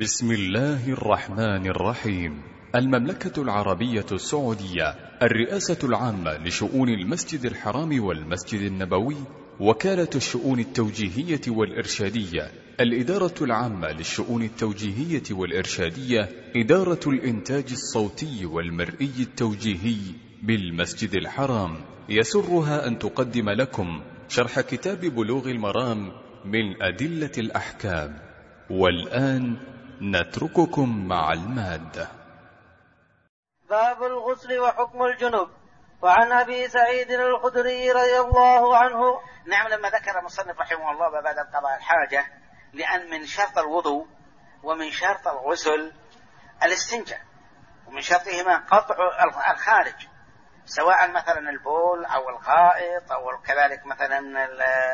بسم الله الرحمن الرحيم. المملكة العربية السعودية، الرئاسة العامة لشؤون المسجد الحرام والمسجد النبوي، وكالة الشؤون التوجيهية والإرشادية، الإدارة العامة للشؤون التوجيهية والإرشادية، إدارة الإنتاج الصوتي والمرئي التوجيهي بالمسجد الحرام، يسرها أن تقدم لكم شرح كتاب بلوغ المرام من أدلة الأحكام. والآن نترككم مع المادة. باب الغسل وحكم الجنب. وعن أبي سعيد الخدري رضي الله عنه. نعم، لما ذكر المصنف رحمه الله بعد قضاء الحاجة، لأن من شرط الوضوء ومن شرط الغسل الاستنجاء، ومن شرطهما قطع الخارج، سواء مثلا البول أو الغائط أو كذلك مثلا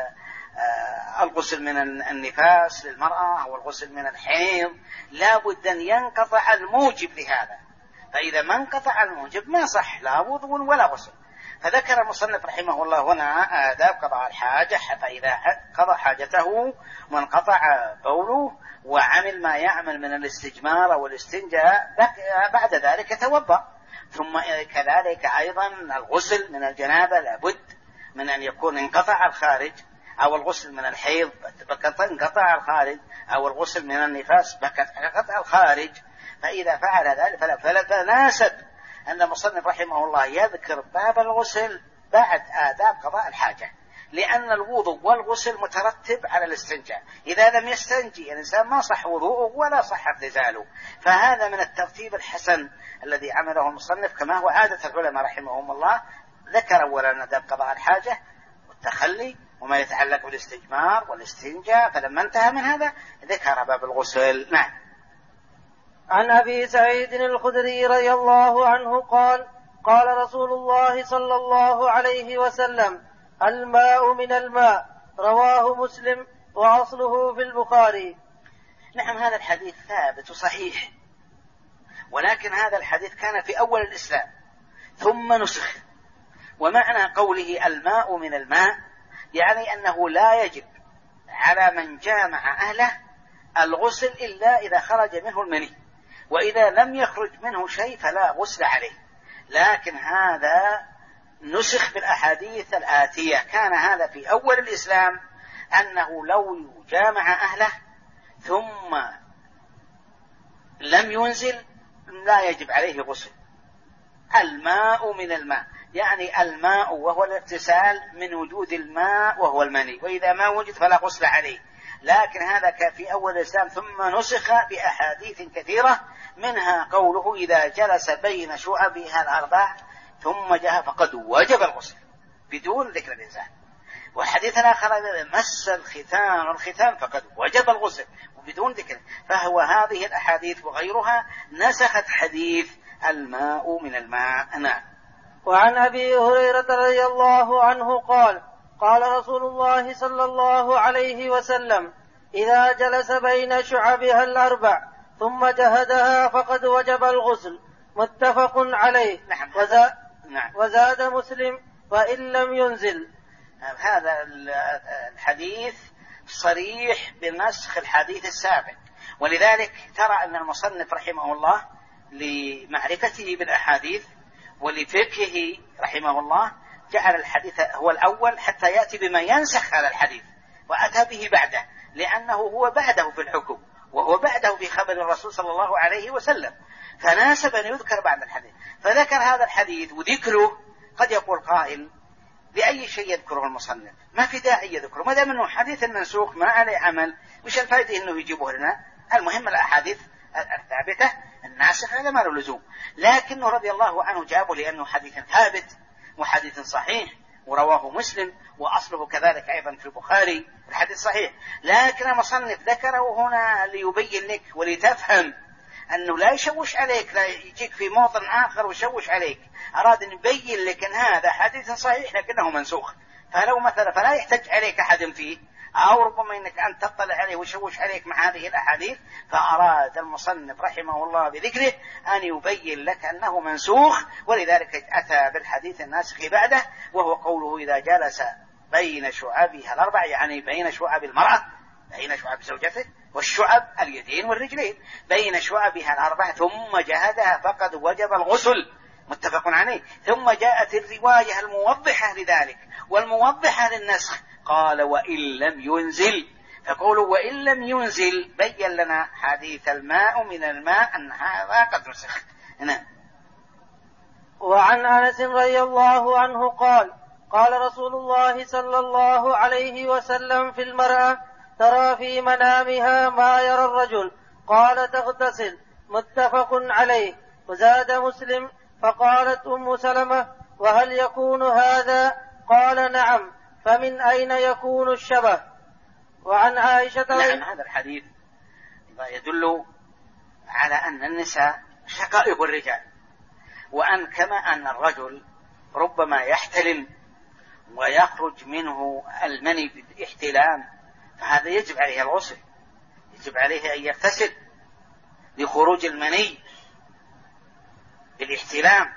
الغسل من النفاس للمرأة أو الغسل من الحيض، لا بد أن ينقطع الموجب لهذا. فإذا ما انقطع الموجب ما صح لا وضوء ولا غسل. فذكر المصنف رحمه الله هنا آداب قضاء الحاجة، فإذا قضى حاجته وانقطع بوله وعمل ما يعمل من الاستجمار أو الاستنجاء، بعد ذلك يتوضأ. ثم كذلك أيضا الغسل من الجنابة لابد من أن يكون انقطع الخارج، أو الغسل من الحيض انقطع الخارج، أو الغسل من النفاس انقطع الخارج. فإذا فعل ذلك فلا تناسب أن المصنف رحمه الله يذكر باب الغسل بعد آداب قضاء الحاجة، لأن الوضوء والغسل مترتب على الاستنجاء. إذا لم يستنجي الإنسان ما صح وضوءه ولا صح اغتساله. فهذا من الترتيب الحسن الذي عمله المصنف كما هو عادة العلماء رحمهم الله. ذكر أولا آداب قضاء الحاجة والتخلي وما يتعلق بالاستجمار والاستنجاء، فلما انتهى من هذا ذكر باب الغسل. نعم. عن أبي سعيد الخدري رضي الله عنه قال: قال رسول الله صلى الله عليه وسلم: الماء من الماء. رواه مسلم وأصله في البخاري. نعم، هذا الحديث ثابت وصحيح، ولكن هذا الحديث كان في أول الإسلام ثم نسخ. ومعنى قوله الماء من الماء يعني أنه لا يجب على من جامع أهله الغسل إلا إذا خرج منه المني، وإذا لم يخرج منه شيء فلا غسل عليه. لكن هذا نسخ بالأحاديث الآتية. كان هذا في أول الإسلام أنه لو جامع أهله ثم لم ينزل لا يجب عليه غسل. الماء من الماء يعني الماء وهو الاغتسال من وجود الماء وهو المني، وإذا ما وجد فلا غسل عليه. لكن هذا كان في أول الإسلام ثم نسخ بأحاديث كثيرة، منها قوله إذا جلس بين شعبها الأربع ثم جاء فقد وجب الغسل بدون ذكر الإنسان. والحديث الآخر مس الختان فقد وجب الغسل وبدون ذكر. فهو هذه الأحاديث وغيرها نسخت حديث الماء من الماء. نعم. وعن أبي هريرة رضي الله عنه قال: قال رسول الله صلى الله عليه وسلم: إذا جلس بين شعبها الأربع ثم جهدها فقد وجب الغسل. متفق عليه. نعم. وزاد مسلم: وإن لم ينزل. هذا الحديث صريح بنسخ الحديث السابق، ولذلك ترى أن المصنف رحمه الله لمعرفته بالأحاديث ولفقهه رحمه الله جعل الحديث هو الأول حتى يأتي بما ينسخ هذا الحديث، وأتى به بعده لأنه هو بعده في الحكم وهو بعده في خبر الرسول صلى الله عليه وسلم، فناسب أن يذكر بعد الحديث. فذكر هذا الحديث، وذكره قد يقول قائل بأي شيء يذكره المصنف؟ ما في داعي يذكره ما دام أنه حديث منسوخ ما عليه عمل، وش الفائدة أنه يجيبه لنا؟ المهم الأحاديث الثابتة الناسخ هذا ما له لزوم. لكنه رضي الله عنه جابه لأنه حديث ثابت وحديث صحيح ورواه مسلم وأصله كذلك أيضا في البخاري الحديث صحيح. لكن المصنف ذكره هنا ليبين لك ولتفهم أنه لا يشوش عليك، لا يجيك في موطن آخر ويشوش عليك. أراد أن يبين لك أن هذا حديث صحيح لكنه منسوخ، فلو مثلا فلا يحتج عليك أحد فيه، أو ربما أنك أن تطلع عليه ويشوش عليك مع هذه الأحاديث. فأراد المصنف رحمه الله بذكره أن يبين لك أنه منسوخ، ولذلك أتى بالحديث الناسخ بعده، وهو قوله إذا جلس بين شعبها الأربع، يعني بين شعب المرأة بين شعب زوجته والشعب اليدين والرجلين، بين شعبها الأربعة ثم جهدها فقد وجب الغسل، متفق عليه. ثم جاءت الرواية الموضحة لذلك والموضحة للنسخ، قال وإن لم ينزل، فقولوا وإن لم ينزل بين لنا حديث الماء من الماء أن هذا قد نسخ. نعم. وعن أنس رضي الله عنه قال قال رسول الله صلى الله عليه وسلم في المرأة ترى في منامها ما يرى الرجل، قال تغتسل، متفق عليه. وزاد مسلم فقالت أم سلمة وهل يكون هذا؟ قال نعم، فمن أين يكون الشبه؟ وعن عائشة نعم. هذا الحديث يدل على أن النساء شقائق الرجال، وأن كما أن الرجل ربما يحتلم ويخرج منه المني بالاحتلام، فهذا يجب عليه الغسل، يجب عليه أن يغتسل لخروج المني بالاحتلام.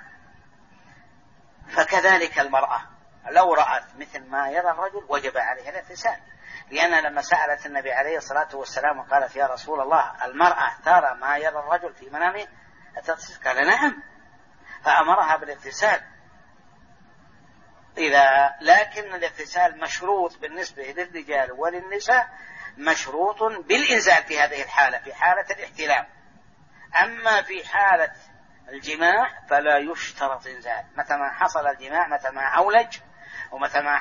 فكذلك المرأة لو رأت مثل ما يرى الرجل وجب عليها الاغتسال، لأن لما سألت النبي عليه الصلاة والسلام وقالت يا رسول الله المرأة ترى ما يرى الرجل في منامه أتغتسل؟ قال نعم، فأمرها بالاغتسال. لكن الاغتسال مشروط بالنسبة للرجال وللنساء، مشروط بالإنزال في هذه الحالة، في حالة الاحتلام. أما في حالة الجماع فلا يشترط إنزال، متى ما حصل الجماع، متى ما عولج، ومتى ما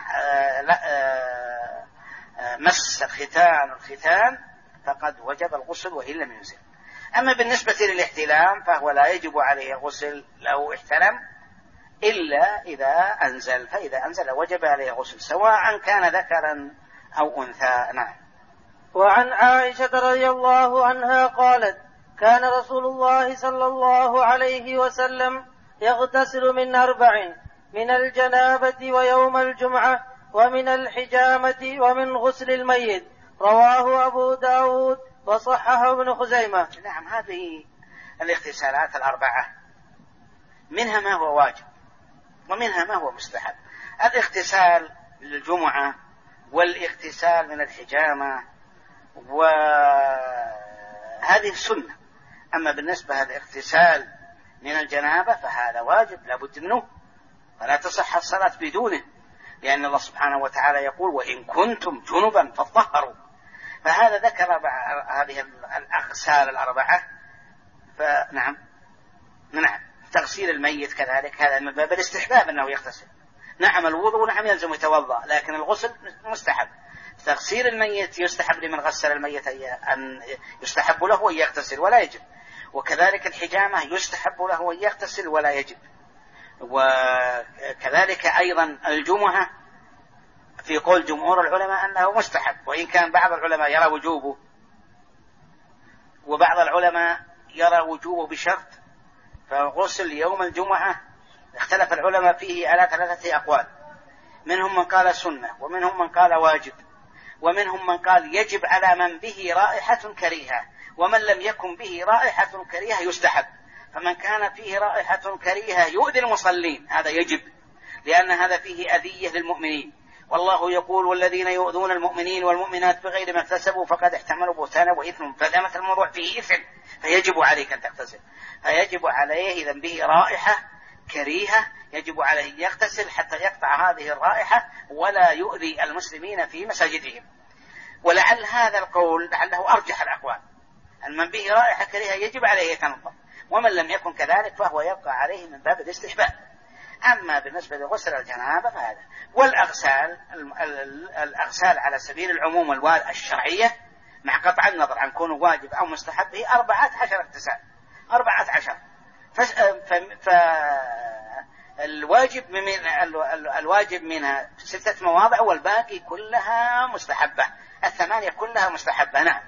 مس الختان فقد وجب الغسل وإن لم ينزل. أما بالنسبة للاحتلام فهو لا يجب عليه الغسل لو احتلم إلا إذا أنزل، فإذا أنزل وجب عليه غسل سواء كان ذكرا أو أنثى. نعم. وعن عائشة رضي الله عنها قالت كان رسول الله صلى الله عليه وسلم يغتسل من 4: من الجنابة ويوم الجمعة ومن الحجامة ومن غسل الميت. رواه أبو داود وصححه ابن خزيمة. نعم. هذه الاغتسالات 4 منها ما هو واجب ومنها ما هو مستحب. الاغتسال للجمعة والاغتسال من الحجامة وهذه السنة. أما بالنسبة للاغتسال من الجنابة فهذا واجب لا بد منه، فلا تصح الصلاة بدونه، لأن الله سبحانه وتعالى يقول وإن كنتم جنبا فطهروا. فهذا ذكر هذه الأغسال 4. فنعم. تغسيل الميت كذلك هذا من باب الاستحباب أنه يغتسل. نعم الوضوء نعم يلزم يتوضأ، لكن الغسل مستحب. تغسيل الميت يستحب لمن غسل الميت أن يستحب له أن يغتسل ولا يجب، وكذلك الحجامة يستحب له أن يغتسل ولا يجب، وكذلك أيضا الجمعة في قول جمهور العلماء أنه مستحب، وإن كان بعض العلماء يرى وجوبه وبعض العلماء يرى وجوبه بشرط. فغسل يوم الجمعة اختلف العلماء فيه على 3 أقوال، منهم من قال سنة، ومنهم من قال واجب، ومنهم من قال يجب على من به رائحة كريهة، ومن لم يكن به رائحة كريهة يستحب. فمن كان فيه رائحة كريهة يؤذي المصلين هذا يجب، لأن هذا فيه أذية للمؤمنين، والله يقول والذين يؤذون المؤمنين والمؤمنات بغير ما اكتسبوا فقد احتملوا بهتانا وإثم، فدامت الموضوع فيه إثم فيجب عليك أن تغتسل. فيجب عليه إذا به رائحة كريهة يجب عليه يغتسل حتى يقطع هذه الرائحة ولا يؤذي المسلمين في مساجدهم. ولعل هذا القول لعله أرجح الأقوال، أن من به رائحة كريهة يجب عليه يتنظف، ومن لم يكن كذلك فهو يبقى عليه من باب الاستحباب. أما بالنسبة لغسل الجنابة فهذا. والأغسال على سبيل العموم الشرعية مع قطع النظر عن كونه واجب أو مستحب هي 14 اغتسال 14. الواجب منها 6 مواضع والباقي كلها مستحبة، 8 كلها مستحبة. نعم.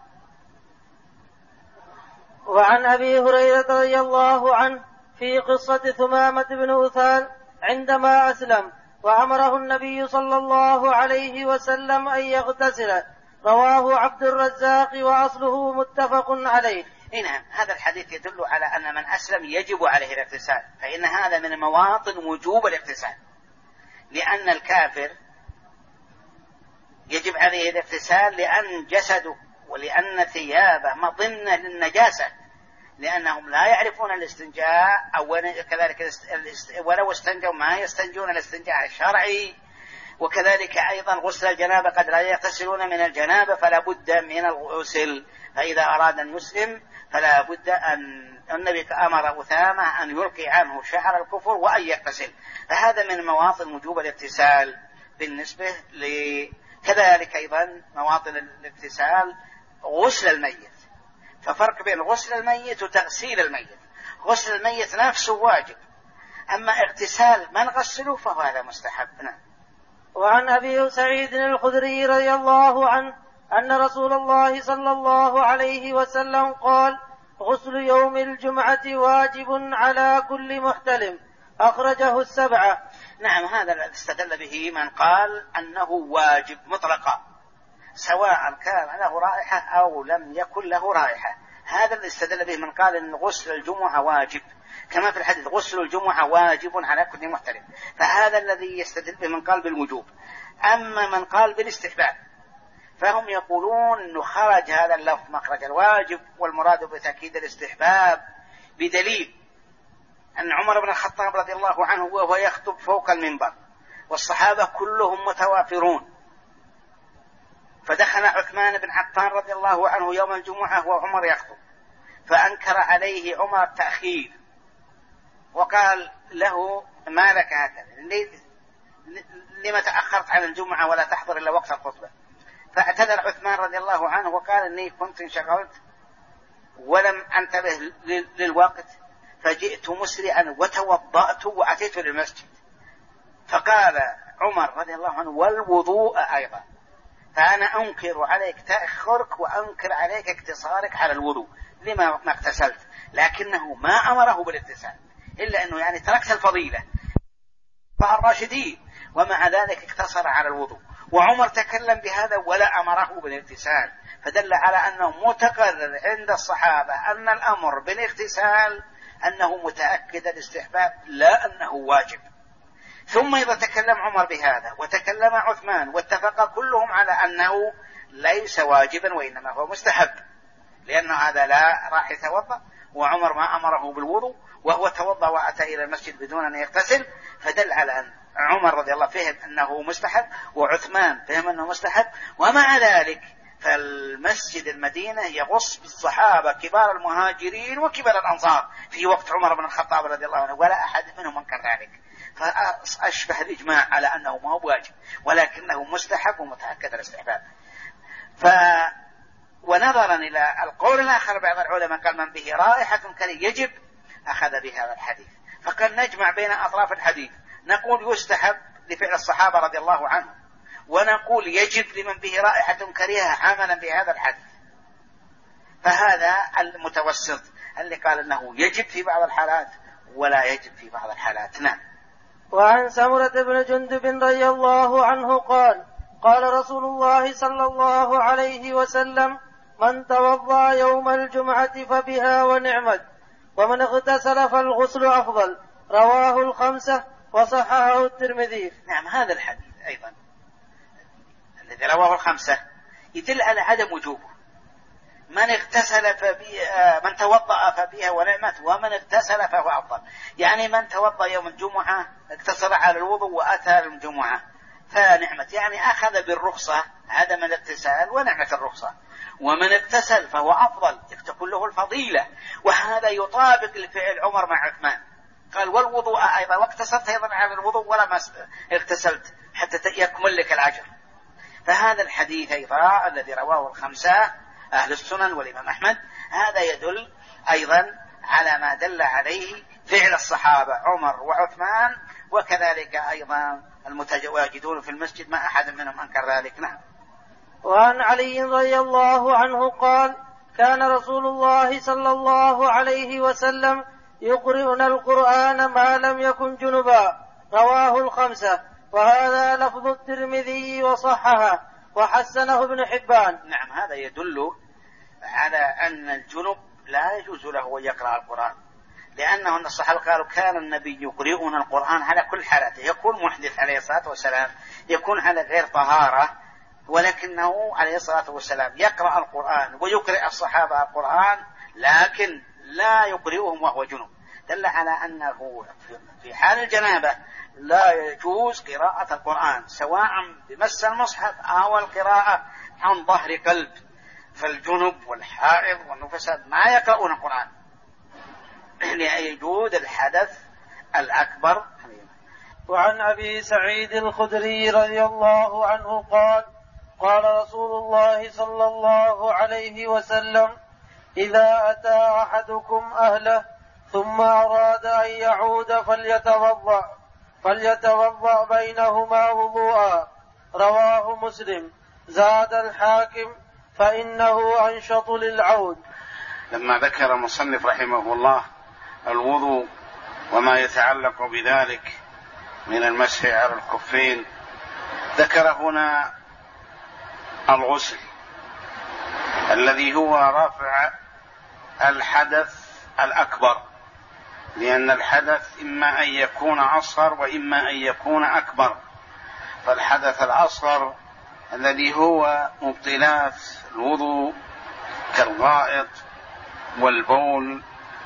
وعن أبي هريرة رضي الله عنه في قصة ثمامة بن أثال عندما أسلم وأمره النبي صلى الله عليه وسلم أن يغتسل. رواه عبد الرزاق وأصله متفق عليه. نعم. هذا الحديث يدل على أن من أسلم يجب عليه الاغتسال، فإن هذا من مواطن وجوب الاغتسال، لأن الكافر يجب عليه الاغتسال لأن جسده ولأن ثيابه مظنة للنجاسة، لأنهم لا يعرفون الاستنجاء، أو كذلك ولو استنجوا ما يستنجون الاستنجاء الشرعي. وكذلك أيضا غسل الجنابة قد لا يغتسلون من الجنابة، فلا بد من الغسل. فإذا أراد أن يسلم فلا بد أن النبي أمر أسامة أن يلقي عنه شعر الكفر وأن يغتسل. فهذا من مواطن وجوب الاغتسال بالنسبة كذلك أيضا مواطن الاغتسال غسل الميت. ففرق بين غسل الميت وتغسيل الميت. غسل الميت نفسه واجب، أما اغتسال من غسله فهو هذا مستحب. نعم. وعن أبي سعيد الخدري رضي الله عنه أن رسول الله صلى الله عليه وسلم قال: غسل يوم الجمعة واجب على كل محتلم، أخرجه السبعة. نعم، هذا استدل به من قال أنه واجب مطلقا، سواء كان له رائحة أو لم يكن له رائحة. هذا اللي استدل به من قال أن غسل الجمعة واجب، كما في الحديث غسل الجمعة واجب على كل محتلم. فهذا الذي يستدل به من قال بالوجوب. أما من قال بالاستحباب فهم يقولون أنه خرج هذا اللفظ مخرج الواجب، والمراد بتأكيد الاستحباب بدليل أن عمر بن الخطاب رضي الله عنه وهو يخطب فوق المنبر والصحابة كلهم متوافرون، فدخل عثمان بن عفان رضي الله عنه يوم الجمعة وعمر يخطب، فأنكر عليه عمر التأخير وقال له: ما لك هكذا؟ لما تأخرت عن الجمعة ولا تحضر إلا وقت الخطبة؟ فاعتذر عثمان رضي الله عنه وقال: إني كنت انشغلت ولم أنتبه للوقت، فجئت مسرعا وتوضأت وأتيت للمسجد. فقال عمر رضي الله عنه: والوضوء أيضا، فأنا أنكر عليك تأخرك وأنكر عليك اقتصارك على الوضوء لما ما اغتسلت، لكنه ما أمره بالاغتسال، إلا أنه يعني تركت الفضيلة فالراشدين، ومع ذلك اقتصر على الوضوء. وعمر تكلم بهذا ولا أمره بالاغتسال، فدل على أنه متقرر عند الصحابة أن الأمر بالاغتسال أنه متأكد الاستحباب لا أنه واجب. ثم إذا تكلم عمر بهذا وتكلم عثمان واتفق كلهم على أنه ليس واجبا وإنما هو مستحب، لأنه هذا لا راح يتوضأ، وعمر ما أمره بالوضوء وهو توضأ وأتى إلى المسجد بدون أن يغتسل، فدل على أن عمر رضي الله فهم أنه مستحب وعثمان فهم أنه مستحب. ومع ذلك فالمسجد المدينة يغص بالصحابة كبار المهاجرين وكبار الأنصار في وقت عمر بن الخطاب رضي الله عنه، ولا أحد منهم أنكر ذلك، فأشبه الإجماع على أنه ما هو واجب ولكنه مستحب ومتأكد الاستحباب. ونظرا إلى القول الآخر بعض العلماء قال: من به رائحة كريه يجب، أخذ بهذا الحديث. فقد نجمع بين أطراف الحديث، نقول يستحب لفعل الصحابة رضي الله عنهم، ونقول يجب لمن به رائحة كريهة عملا بهذا الحديث. فهذا المتوسط اللي قال أنه يجب في بعض الحالات ولا يجب في بعض الحالات. نعم. وعن سمرة بن جندب رضي الله عنه قال: قال رسول الله صلى الله عليه وسلم: من توضأ يوم الجمعة فبها ونعمت، ومن اغتسل فالغسل أفضل. رواه الخمسة وصححه الترمذي. نعم، هذا الحديث أيضا الذي رواه الخمسة يدل على عدم وجوبه. من اغتسل من توضأ فبها ونعمت، ومن اغتسل فهو أفضل. يعني من توضأ يوم الجمعة اقتصر على الوضوء وأتى الجمعة فنعمت، يعني أخذ بالرخصة عدم الاغتسال ونعمة الرخصة. ومن اغتسل فهو أفضل، تكون له الفضيلة. وهذا يطابق لفعل عمر مع عثمان، قال: والوضوء أيضا، واقتصرت أيضا على الوضوء ولا ما اغتسلت حتى يكمل لك الأجر. فهذا الحديث أيضا الذي رواه الخمسة أهل السنن والإمام أحمد، هذا يدل أيضا على ما دل عليه فعل الصحابة عمر وعثمان، وكذلك أيضا المتواجدون في المسجد ما أحد منهم أنكر ذلك. نعم. وعن علي رضي الله عنه قال: كان رسول الله صلى الله عليه وسلم يقرئنا القرآن ما لم يكن جنبا. رواه الخمسة، وهذا لفظ الترمذي وصححه وحسنه ابن حبان. نعم، هذا يدل على أن الجنب لا يجوز له أن يقرأ القرآن، لأنه الصحابة قالوا: كان النبي يقرئنا القرآن على كل حالاته، يكون محدث عليه الصلاة والسلام، يكون على غير طهارة ولكنه عليه الصلاة والسلام يقرأ القرآن ويقرأ الصحابة القرآن، لكن لا يقرئهم وهو جنوب، دل على أنه في حال الجنابة لا يجوز قراءة القرآن سواء بمس المصحف أو القراءة عن ظهر قلب. فالجنب والحائض والنفساء ما يقرؤون القرآن لوجود الحدث الأكبر. وعن أبي سعيد الخدري رضي الله عنه قال: قال رسول الله صلى الله عليه وسلم: إذا أتى أحدكم أهله ثم أراد أن يعود فليتوضأ بينهما وضوءا. رواه مسلم. زاد الحاكم: فإنه أنشط للعود. لما ذكر المصنف رحمه الله الوضوء وما يتعلق بذلك من المسح على الكفين، ذكر هنا الغسل الذي هو رفع الحدث الأكبر، لأن الحدث إما أن يكون أصغر وإما أن يكون أكبر. فالحدث الأصغر الذي هو مبطلات الوضوء كالغائط والبول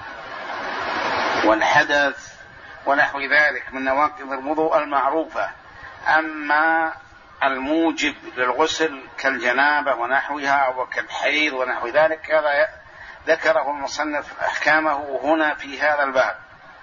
والحدث ونحو ذلك من نواقض الوضوء المعروفة. أما الموجب للغسل كالجنابة ونحوها وكالحيض ونحو ذلك هذا ذكره المصنف أحكامه هنا في هذا الباب.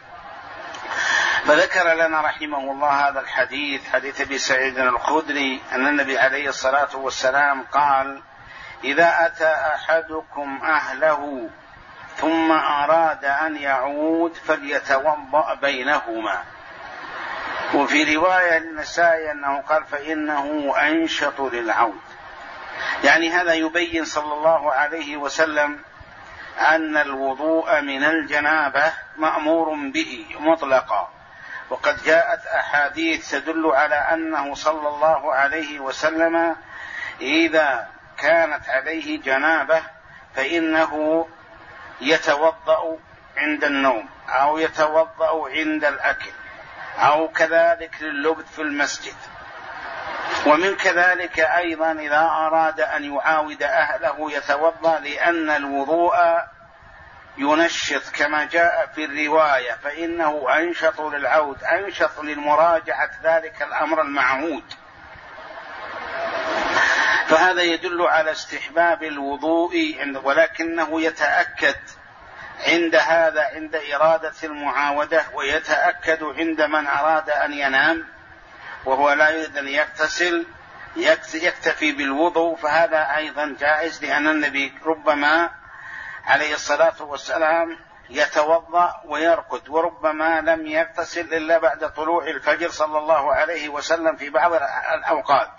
فذكر لنا رحمه الله هذا الحديث، حديث أبي سعيد الخدري أن النبي عليه الصلاة والسلام قال: إذا أتى أحدكم أهله ثم أراد أن يعود فليتوضأ بينهما. وفي رواية للنسائي أنه قال: فإنه أنشط للعود. يعني هذا يبين صلى الله عليه وسلم أن الوضوء من الجنابة مأمور به مطلقا، وقد جاءت أحاديث تدل على أنه صلى الله عليه وسلم إذا كانت عليه جنابة فإنه يتوضأ عند النوم أو يتوضأ عند الأكل أو كذلك لللبث في المسجد. ومن كذلك أيضا إذا أراد أن يعاود أهله يتوضأ، لأن الوضوء ينشط كما جاء في الرواية: فإنه أنشط للعود، أنشط للمراجعة ذلك الأمر المعهود. فهذا يدل على استحباب الوضوء، ولكنه يتأكد عند إرادة المعاودة، ويتأكد عند من أراد أن ينام وهو لا يريد أن يغتسل يكتفي بالوضوء. فهذا أيضا جائز، لأن النبي ربما عليه الصلاة والسلام يتوضأ ويرقد، وربما لم يغتسل إلا بعد طلوع الفجر صلى الله عليه وسلم في بعض الأوقات.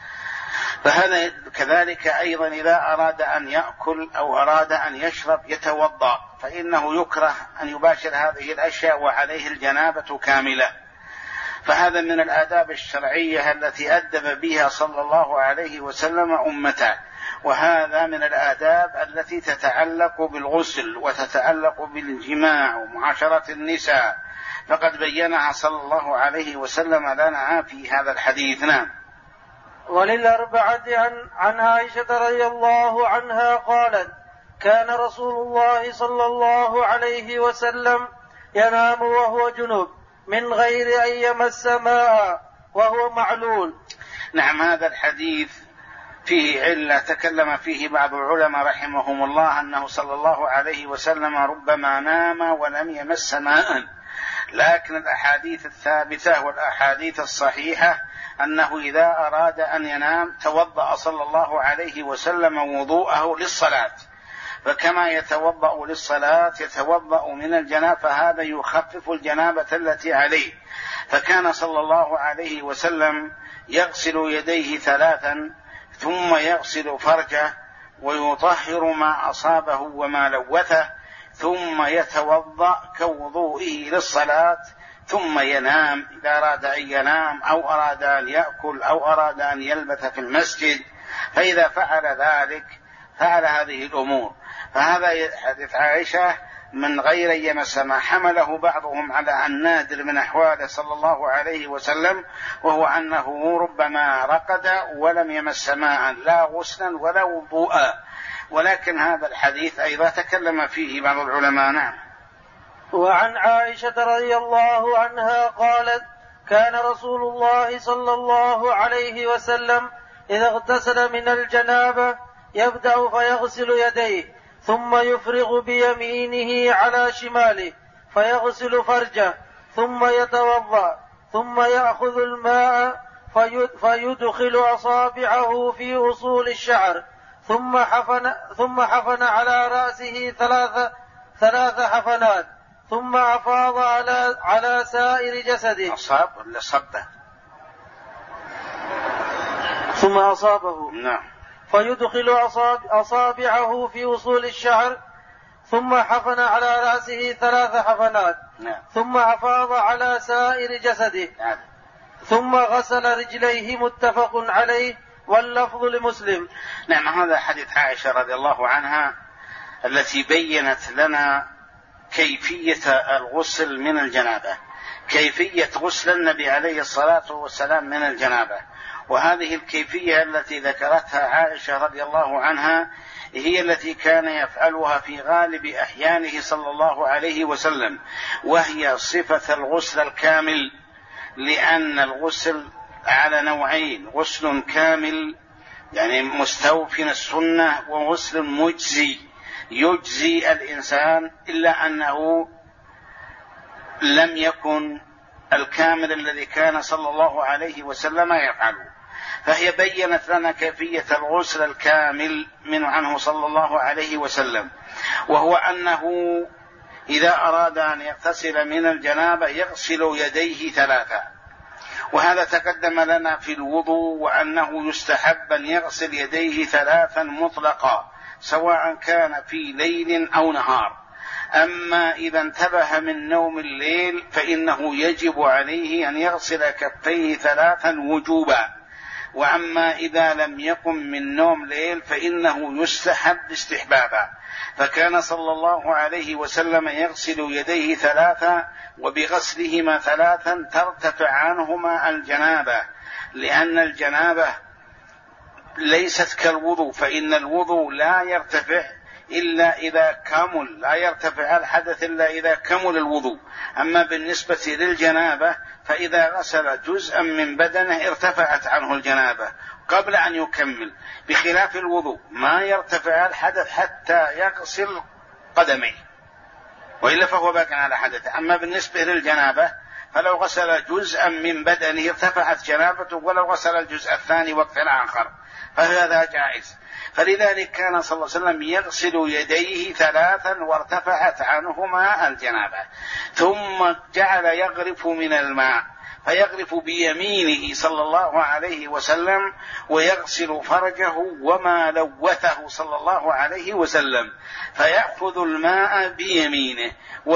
فهذا كذلك أيضا إذا أراد أن يأكل أو أراد أن يشرب يتوضأ، فإنه يكره أن يباشر هذه الأشياء وعليه الجنابة كاملة. فهذا من الآداب الشرعية التي أدب بها صلى الله عليه وسلم أمته، وهذا من الآداب التي تتعلق بالغسل وتتعلق بالجماع ومعاشرة النساء، فقد بينها صلى الله عليه وسلم لنا في هذا الحديث. نعم. وللأربعة عن عائشة رضي الله عنها قالت: كان رسول الله صلى الله عليه وسلم ينام وهو جنوب من غير أن يمس ماء وهو معلول. نعم، هذا الحديث فيه علة تكلم فيه بعض العلماء رحمهم الله، أنه صلى الله عليه وسلم ربما نام ولم يمس ماء، لكن الأحاديث الثابتة والأحاديث الصحيحة أنه إذا أراد أن ينام توضأ صلى الله عليه وسلم وضوءه للصلاة، فكما يتوضأ للصلاة يتوضأ من الجنابة، فهذا يخفف الجنابة التي عليه. فكان صلى الله عليه وسلم يغسل يديه 3 ثم يغسل فرجه ويطهر ما أصابه وما لوثه، ثم يتوضأ كوضوئه للصلاة، ثم ينام إذا أراد أن ينام أو أراد أن يأكل أو أراد أن يلبث في المسجد. فإذا فعل ذلك فعل هذه الأمور. فهذا حديث عائشة من غير أن يمس ماء، حمله بعضهم على النادر من أحواله صلى الله عليه وسلم، وهو أنه ربما رقد ولم يمس ماء لا غسلا ولا وضوءا، ولكن هذا الحديث أيضا تكلم فيه بعض العلماء. نعم. وعن عائشة رضي الله عنها قالت: كان رسول الله صلى الله عليه وسلم إذا اغتسل من الجنابة يبدأ فيغسل يديه ثم يفرغ بيمينه على شماله فيغسل فرجه ثم يتوضأ ثم يأخذ الماء فيدخل أصابعه في أصول الشعر ثم حفن على رأسه ثلاث حفنات ثم أفاض على سائر جسده. أصاب ولا صبه؟ ثم أصابه. نعم. فيدخل أصابعه في أصول الشعر ثم حفن على رأسه 3 حفنات. نعم. ثم أفاض على سائر جسده. نعم. ثم غسل رجليه متفق عليه واللفظ لمسلم. نعم. هذا حديث عائشة رضي الله عنها التي بيّنت لنا كيفية الغسل من الجنابة، كيفية غسل النبي عليه الصلاة والسلام من الجنابة. وهذه الكيفية التي ذكرتها عائشة رضي الله عنها هي التي كان يفعلها في غالب أحيانه صلى الله عليه وسلم، وهي صفة الغسل الكامل، لأن الغسل على نوعين: غسل كامل يعني مستوفٍ السنة، وغسل مجزي يجزي الإنسان، إلا أنه لم يكن الكامل الذي كان صلى الله عليه وسلم يفعله. فهي بيّنت لنا كيفية الغسل الكامل من عنه صلى الله عليه وسلم، وهو أنه إذا أراد أن يغتسل من الجنابة يغسل يديه 3، وهذا تقدم لنا في الوضوء، وأنه يستحب أن يغسل يديه 3 مطلقا سواء كان في ليل أو نهار. أما إذا انتبه من نوم الليل فإنه يجب عليه أن يغسل كفيه 3 وجوبا، وأما إذا لم يقم من نوم ليل فإنه يستحب استحبابا. فكان صلى الله عليه وسلم يغسل يديه 3، وبغسلهما 3 ترتفع عنهما الجنابة، لأن الجنابة ليست كالوضوء، فإن الوضوء لا يرتفع إلا إذا كمل، لا يرتفع الحدث إلا إذا كمل الوضوء. أما بالنسبة للجنابة فإذا غسل جزءا من بدنه ارتفعت عنه الجنابة قبل أن يكمل، بخلاف الوضوء ما يرتفع الحدث حتى يغسل قدميه، وإلا فهو باق على حدثه. أما بالنسبة للجنابة فلو غسل جزءا من بدنه ارتفعت جنابته، ولو غسل الجزء الثاني وقت آخر فهذا جائز. فلذلك كان صلى الله عليه وسلم يغسل يديه 3 وارتفعت عنهما الجنابة، ثم جعل يغرف من الماء، فيغرف بيمينه صلى الله عليه وسلم، ويغسل فرجه وما لوثه صلى الله عليه وسلم، فيأخذ الماء بيمينه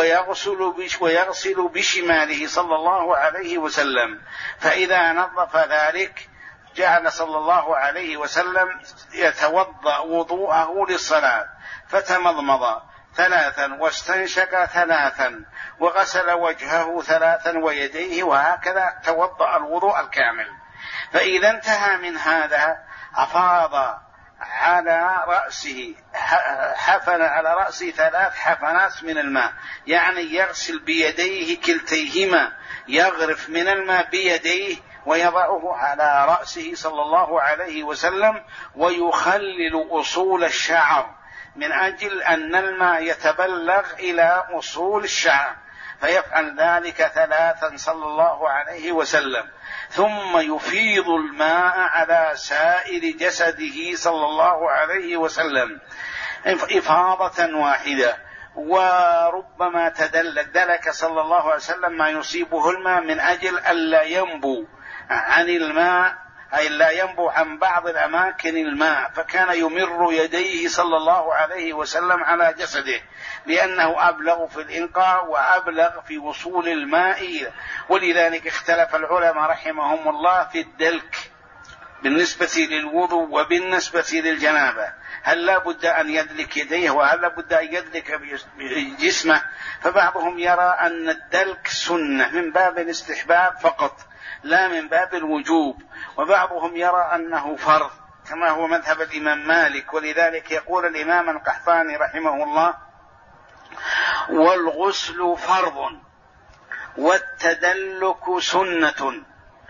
ويغسل بشماله صلى الله عليه وسلم. فإذا نظف ذلك جعل صلى الله عليه وسلم يتوضأ وضوءه للصلاة، فتمضمض 3 واستنشق 3 وغسل وجهه 3 ويديه، وهكذا توضأ الوضوء الكامل. فإذا انتهى من هذا أفاض على رأسه، حفن على رأسه 3 حفنات من الماء، يعني يغسل بيديه كلتيهما، يغرف من الماء بيديه ويضعه على رأسه صلى الله عليه وسلم، ويخلل أصول الشعر من أجل أن الماء يتبلغ إلى أصول الشعر، فيفعل ذلك 3 صلى الله عليه وسلم، ثم يفيض الماء على سائر جسده صلى الله عليه وسلم إفاضة واحدة. وربما دلك صلى الله عليه وسلم ما يصيبه الماء من أجل ألا ينبو عن الماء، أي لا ينبو عن بعض الأماكن الماء، فكان يمر يديه صلى الله عليه وسلم على جسده، لأنه أبلغ في الإنقاء وأبلغ في وصول الماء. ولذلك اختلف العلماء رحمهم الله في الدلك بالنسبة للوضوء وبالنسبة للجنابة، هل لا بد أن يدلك يديه وهل لا بد أن يدلك جسمه؟ فبعضهم يرى أن الدلك سنة من باب الاستحباب فقط لا من باب الوجوب، وبعضهم يرى أنه فرض كما هو مذهب الإمام مالك. ولذلك يقول الإمام القحطاني رحمه الله: والغسل فرض والتدلك سنة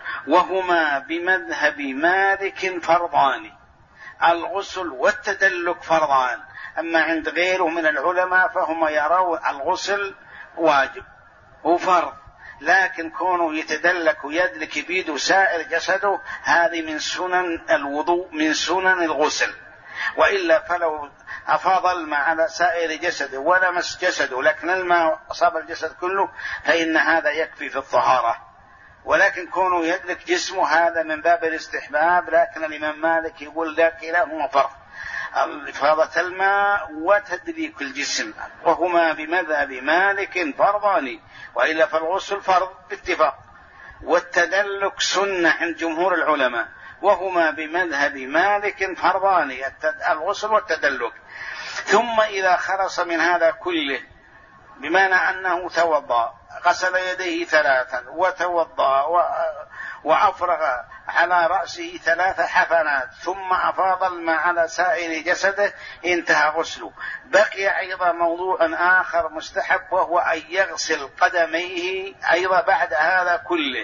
وهما بمذهب مالك فرضان. الغسل والتدلك فرضان، أما عند غيره من العلماء فهم يرون الغسل واجب وفرض، لكن كونه يتدلك ويدلك بيده سائر جسده هذه من سنن الوضوء من سنن الغسل، وإلا فلو أفاض الماء على سائر جسده ولمس جسده لكن الماء أصاب الجسد كله فإن هذا يكفي في الطهارة. ولكن كونه يدلك جسمه هذا من باب الاستحباب، لكن الإمام مالك يقول لا كلاهما فرض، إفاضة الماء وتدليك الجسم، وهما بمذهب مالك فرضان، وإلا فالغسل فرض باتفاق، والتدلك سنة عند جمهور العلماء، وهما بمذهب مالك فرضان، الغسل والتدلك. ثم إذا خلص من هذا كله بمعنى أنه توضأ غسل يديه 3 وتوضأ وأفرغ على رأسه 3 حفنات ثم أفاض الماء على سائر جسده انتهى غسله. بقي أيضا موضوع آخر مستحب وهو أن يغسل قدميه أيضا بعد هذا كله،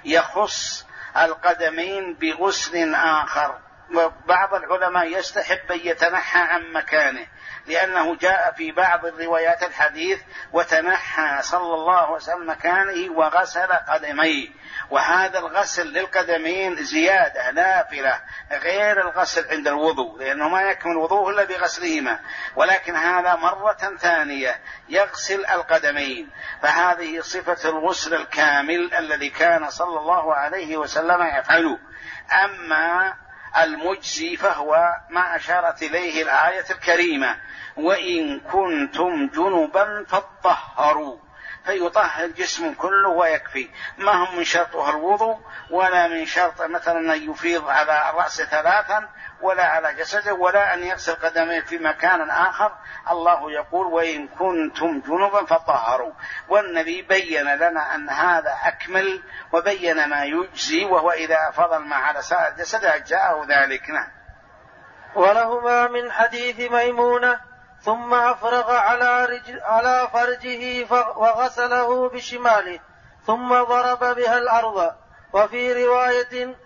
يخص القدمين بغسل آخر. وبعض العلماء يستحب أن يتنحى عن مكانه، لأنه جاء في بعض الروايات الحديث وتنحى صلى الله عليه وسلم مكانه وغسل قدميه، وهذا الغسل للقدمين زيادة نافلة غير الغسل عند الوضوء، لأنه ما يكمل الوضوء إلا بغسلهما، ولكن هذا مرة ثانية يغسل القدمين، فهذه صفة الغسل الكامل الذي كان صلى الله عليه وسلم يفعله. أما المجزي فهو ما أشارت إليه الآية الكريمة: وإن كنتم جنبا فاطهروا، فيطهر الجسم كله ويكفي، ما هم من شرطها الوضوء ولا من شرط مثلا أن يفيض على الرأس 3 ولا على جسده ولا أن يغسل قدميه في مكان آخر. الله يقول: وإن كنتم جنبا فطهروا، والنبي بين لنا أن هذا أكمل وبين ما يجزي، وهو إذا أفاض الماء على سائر جسده جاءه ذلك. نعم. ولهما من حديث ميمونة: ثم أفرغ على فرجه وغسله بشماله ثم ضرب بها الأرض، وفي رواية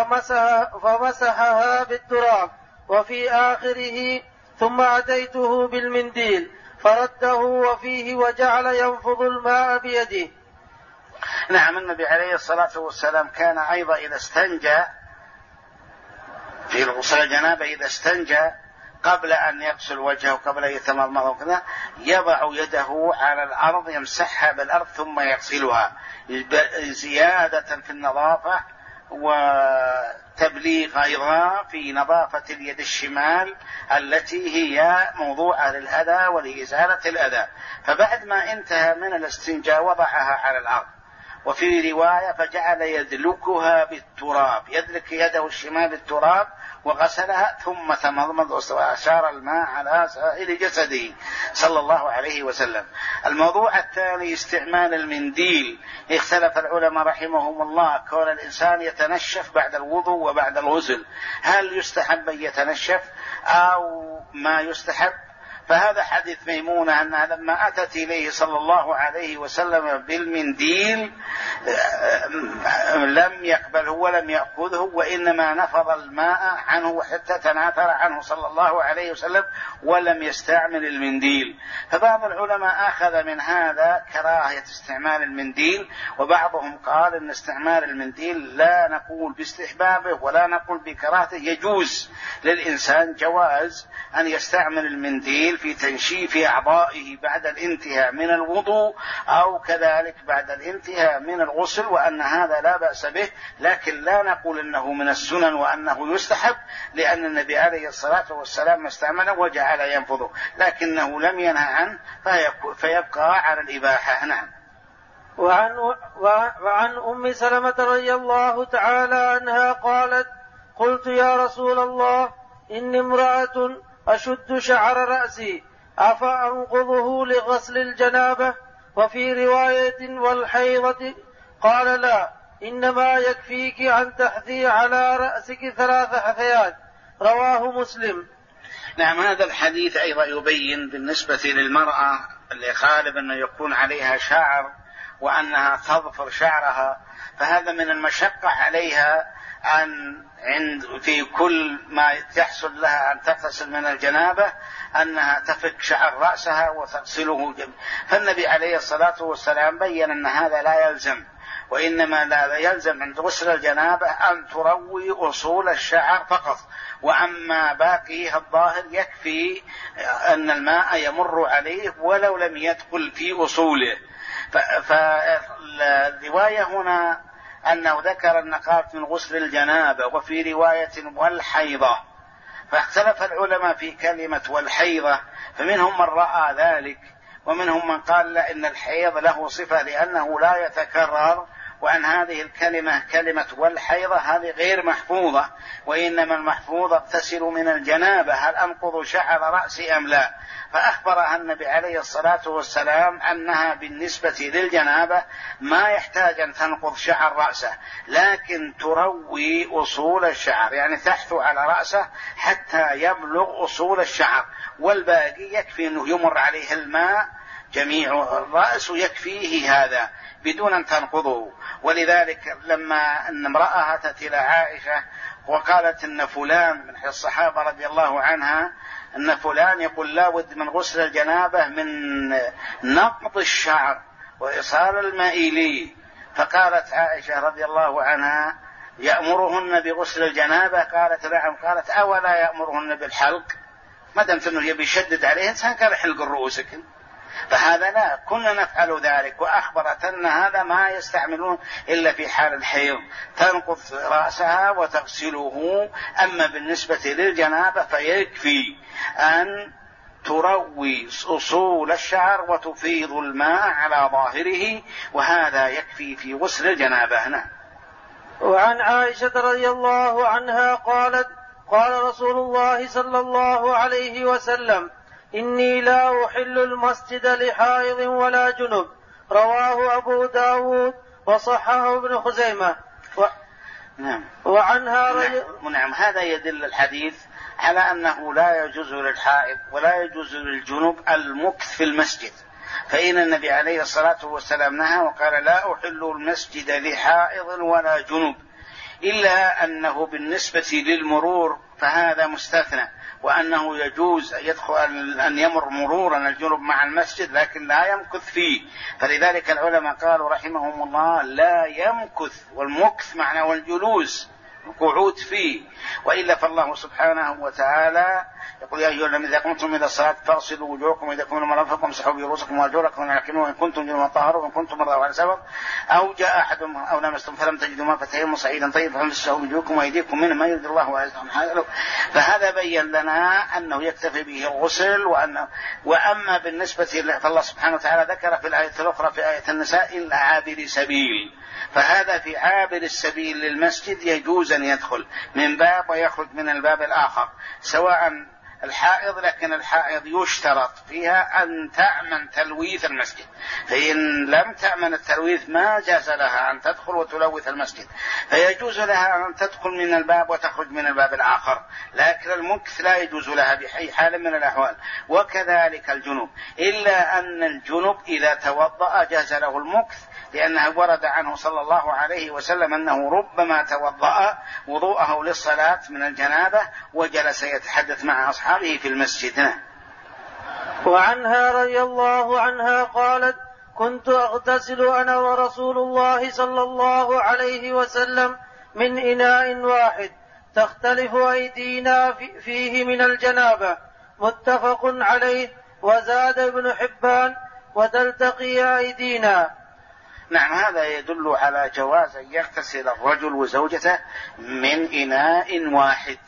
فمسحها بالتراب، وفي آخره: ثم أتيته بالمنديل فرده وفيه وجعل ينفض الماء بيده. نعم، النبي عليه الصلاة والسلام كان أيضا إذا استنجى في غسل الجنابة إذا استنجى قبل أن يغسل وجهه قبل أن يتمضمض وكذا يضع يده على الأرض يمسحها بالأرض ثم يغسلها زيادة في النظافة وتبليغ أيضا في نظافة اليد الشمال التي هي موضوعة للأذى ولإزالة الأذى. فبعد ما انتهى من الاستنجاء وضعها على الأرض، وفي رواية فجعل يدلكها بالتراب، يدلك يده الشمال بالتراب وغسلها ثم تمضمض وأشار الماء على سائر جسده صلى الله عليه وسلم. الموضوع الثاني استعمال المنديل. اختلف العلماء رحمهم الله كون الإنسان يتنشف بعد الوضوء وبعد الغسل، هل يستحب أن يتنشف أو ما يستحب؟ فهذا حديث ميمونة أنها لما أتت إليه صلى الله عليه وسلم بالمنديل لم يقبله ولم يأخذه، وإنما نفض الماء عنه حتى تناثر عنه صلى الله عليه وسلم ولم يستعمل المنديل. فبعض العلماء أخذ من هذا كراهية استعمال المنديل، وبعضهم قال أن استعمال المنديل لا نقول باستحبابه ولا نقول بكراهته، يجوز للإنسان جواز أن يستعمل المنديل في تنشيف أعضائه بعد الانتهاء من الوضوء أو كذلك بعد الانتهاء من الغسل، وأن هذا لا بأس به، لكن لا نقول أنه من السنن وأنه يستحب، لأن النبي عليه الصلاة والسلام استعمله وجعل ينفضه، لكنه لم ينهى عنه فيبقى على الإباحة. نعم. وعن أم سلمة رضي الله تعالى عنها قالت: قلت يا رسول الله إني امرأة أشد شعر رأسي أفأنقضه لغسل الجنابة؟ وفي رواية والحيضة قال لا، إنما يكفيك أن تحثي على رأسك 3 حثيات. رواه مسلم. نعم، هذا الحديث أيضا يبين بالنسبة للمرأة اللي غالب أنه يكون عليها شعر وأنها تظفر شعرها، فهذا من المشقة عليها أن في كل ما يحصل لها أن تغتسل من الجنابة أنها تفك شعر رأسها وتغسله فالنبي عليه الصلاة والسلام بيّن أن هذا لا يلزم، وإنما لا يلزم عند غسل الجنابة أن تروي أصول الشعر فقط، وأما باقيه الظاهر يكفي أن الماء يمر عليه ولو لم يدخل في أصوله. فالرواية هنا أنه ذكر النقاط من غسل الجنابة، وفي رواية والحيضة، فاختلف العلماء في كلمة والحيضة، فمنهم من رأى ذلك ومنهم من قال لا، إن الحيض له صفة لأنه لا يتكرر، وأن هذه الكلمة كلمة والحيضة هذه غير محفوظة، وإنما المحفوظ اغتسل من الجنابة، هل أنقض شعر رأسي أم لا؟ فأخبرها النبي عليه الصلاة والسلام أنها بالنسبة للجنابة ما يحتاج أن تنقض شعر رأسه، لكن تروي أصول الشعر، يعني تحثو على رأسه حتى يبلغ أصول الشعر، والباقي يكفي أنه يمر عليه الماء جميع الرأس يكفيه هذا بدون أن تنقضه. ولذلك لما أن امرأة أتت إلى عائشة وقالت إن فلان من الصحابة رضي الله عنها أن فلان يقول لا بد من غسل الجنابة من نقض الشعر وإيصال الماء لي، فقالت عائشة رضي الله عنها يأمرهن بغسل الجنابة؟ قالت نعم. قالت أولا يأمرهن بالحلق؟ ما دمت أنه يبي يشدد عليهن كان حلق الرؤوس، فهذا لا، كنا نفعل ذلك. وأخبرت أن هذا ما يستعملون إلا في حال الحيض، تنقض رأسها وتغسله. أما بالنسبة للجنابة فيكفي أن تروي أصول الشعر وتفيض الماء على ظاهره، وهذا يكفي في غسل الجنابة. نعم. وعن عائشة رضي الله عنها قالت قال رسول الله صلى الله عليه وسلم إني لا أحل المسجد لحائض ولا جنب. رواه أبو داود وصححه ابن خزيمة. نعم. وعنها نعم. هذا يدل الحديث على أنه لا يجوز للحائض ولا يجوز للجنب المكث في المسجد، فإن النبي عليه الصلاة والسلام نهى وقال لا أحل المسجد لحائض ولا جنب، إلا أنه بالنسبة للمرور فهذا مستثنى، وأنه يجوز أن يمر مرورا الجنب مع المسجد لكن لا يمكث فيه. فلذلك العلماء قالوا رحمهم الله لا يمكث، والمكث معناه الجلوس القعود فيه، وإلا فالله سبحانه وتعالى يقول يا أيها الذين إذا قمتم إلى الصلاة فاغسلوا وجوهكم وإذا كنتم مرضى فامسحوا برؤوسكم وأرجلكم وإن كنتم جنبا طهروا وإن كنتم مرضى على سفر أو جاء أحد أو لمستم فلم تجدوا ماء فتيمموا صعيدا طيبا فامسحوا بوجوهكم وأيديكم منه ما يريد الله ويعزكم. فهذا بين لنا أنه يكتفي به الغسل. وأما بالنسبة فالله سبحانه وتعالى ذكر في الآية الأخرى في آية النساء إلا عابر سبيل، فهذا في عابر السبيل للمسجد يجوز أن يدخل من باب ويخرج من الباب الآخر، سواء الحائض، لكن الحائض يشترط فيها أن تأمن تلويث المسجد، فإن لم تأمن التلويث ما جاز لها أن تدخل وتلوث المسجد، فيجوز لها أن تدخل من الباب وتخرج من الباب الآخر، لكن المكث لا يجوز لها بأي حال من الأحوال. وكذلك الجنوب، إلا أن الجنوب إذا توضأ جاز له المكث، لأنه ورد عنه صلى الله عليه وسلم أنه ربما توضأ وضوءه للصلاة من الجنابة وجلس يتحدث مع أصحابه في المسجد. وعنها رضي الله عنها قالت كنت أغتسل أنا ورسول الله صلى الله عليه وسلم من إناء واحد تختلف أيدينا فيه من الجنابة. متفق عليه. وزاد ابن حبان وتلتقي أيدينا. نعم. هذا يدل على جواز أن يغتسل الرجل وزوجته من إناء واحد،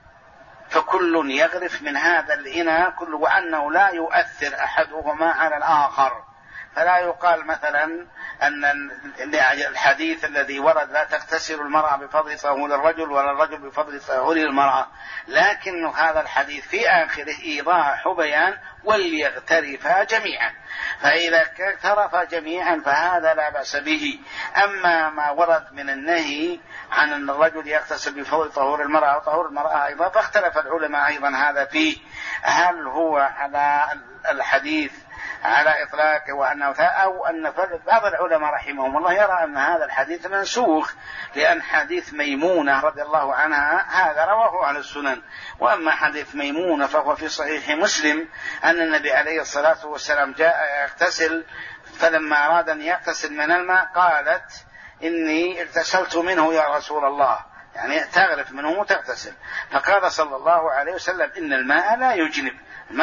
فكل يغرف من هذا الإناء كله، وأنه لا يؤثر أحدهما على الآخر، فلا يقال مثلا أن الحديث الذي ورد لا تغتسل المرأة بفضل طهور الرجل ولا الرجل بفضل طهور المرأة، لكن هذا الحديث في آخره إيضاح بيان وليغترفا جميعا، فإذا اغترفا جميعا فهذا لا بأس به. أما ما ورد من النهي عن أن الرجل يغتسل بفضل طهور المرأة وطهور المرأة أيضا، فاختلف العلماء أيضا هذا فيه، هل هو على الحديث على إطلاقه وأنه أو أن بعض العلماء رحمهم الله يرى أن هذا الحديث منسوخ، لأن حديث ميمونة رضي الله عنها هذا رواه أهل السنن، وأما حديث ميمونة فهو في صحيح مسلم أن النبي عليه الصلاة والسلام جاء يغتسل، فلما أراد أن يغتسل من الماء قالت إني اغتسلت منه يا رسول الله، يعني تغرف منه وتغتسل، فقال صلى الله عليه وسلم إن الماء لا يجنب،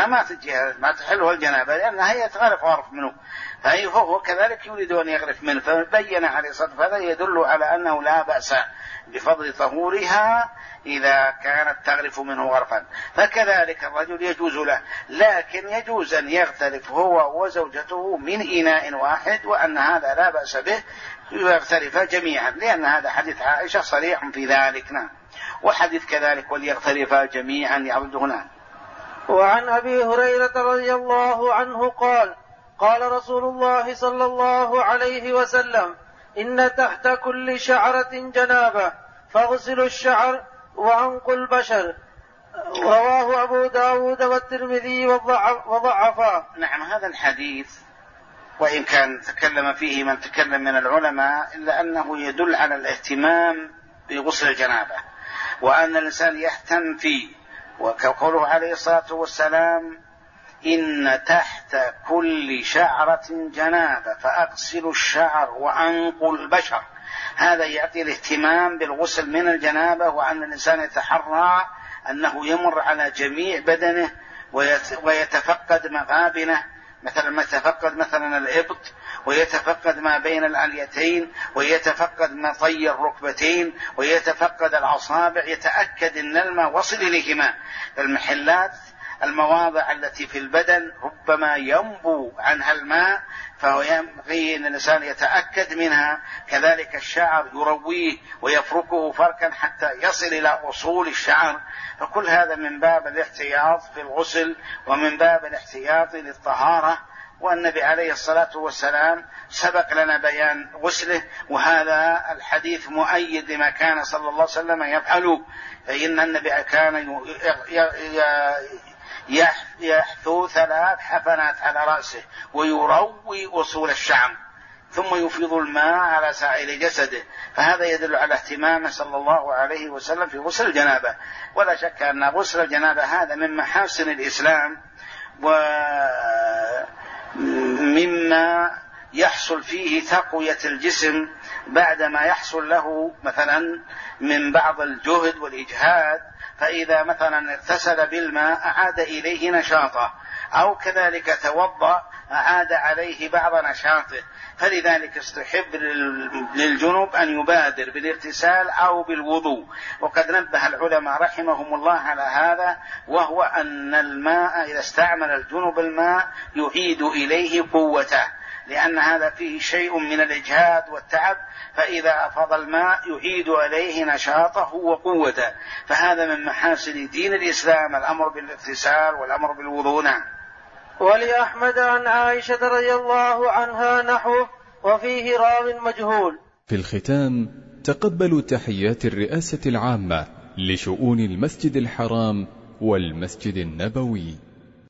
ما تحله الجنابة لأنها هي تغرف وغرف منه، فهو كذلك يريد أن يغرف منه، فبين عليه الصلاة والسلام هذا يدل على أنه لا بأس بفضل طهورها إذا كانت تغرف منه غرفا، فكذلك الرجل يجوز له، لكن يجوز أن يغترف هو وزوجته من إناء واحد، وأن هذا لا بأس به يغترفا جميعا، لأن هذا حديث عائشة صريح في ذلك. نعم. وحديث كذلك وليغترفا جميعا يعود هنا. وعن أبي هريرة رضي الله عنه قال قال رسول الله صلى الله عليه وسلم إن تحت كل شعرة جنابة فاغسلوا الشعر وأنقوا البشر، رواه أبو داود والترمذي وضعفاه. نعم. هذا الحديث وإن كان تكلم فيه من تكلم من العلماء إلا أنه يدل على الاهتمام بغسل الجنابة، وأن الإنسان يهتم فيه، وكقوله عليه الصلاة والسلام إن تحت كل شعرة جنابة فأغسلوا الشعر وأنقوا البشر، هذا يعطي الاهتمام بالغسل من الجنابة، وأن الإنسان يتحرى أنه يمر على جميع بدنه ويتفقد مغابنه، مثلا ما يتفقد مثلا الإبط، ويتفقد ما بين العليتين، ويتفقد ما طي الركبتين، ويتفقد الأصابع، يتأكد أن الماء وصل إليهما. المحلات المواضع التي في البدن ربما ينبو عنها الماء، فهو ينبغي أن الإنسان يتأكد منها. كذلك الشعر يرويه ويفركه فركا حتى يصل إلى أصول الشعر، فكل هذا من باب الاحتياط في الغسل ومن باب الاحتياط للطهارة، والنبي عليه الصلاة والسلام سبق لنا بيان غسله، وهذا الحديث مؤيد لما كان صلى الله عليه وسلم يفعله، فإن النبي كان يحثو 3 حفنات على رأسه ويروي أصول الشعر ثم يفيض الماء على سائر جسده، فهذا يدل على اهتمامه صلى الله عليه وسلم في غسل الجنابة. ولا شك أن غسل الجنابة هذا من محاسن الإسلام، ومما يحصل فيه تقوية الجسم بعدما يحصل له مثلا من بعض الجهد والإجهاد، فإذا مثلا اغتسل بالماء أعاد إليه نشاطه، أو كذلك توضأ أعاد عليه بعض نشاطه، فلذلك استحب للجنوب أن يبادر بالاغتسال أو بالوضوء. وقد نبه العلماء رحمهم الله على هذا، وهو أن الماء إذا استعمل الجنوب الماء يعيد إليه قوته، لأن هذا فيه شيء من الإجهاد والتعب، فإذا أفاض الماء يعيد عليه نشاطه وقوته، فهذا من محاسن دين الإسلام الأمر بالاغتسال والأمر بالوضوء. ولأحمد عن عائشة رضي الله عنها نحوه وفيه راو مجهول. في الختام تقبلوا تحيات الرئاسة العامة لشؤون المسجد الحرام والمسجد النبوي.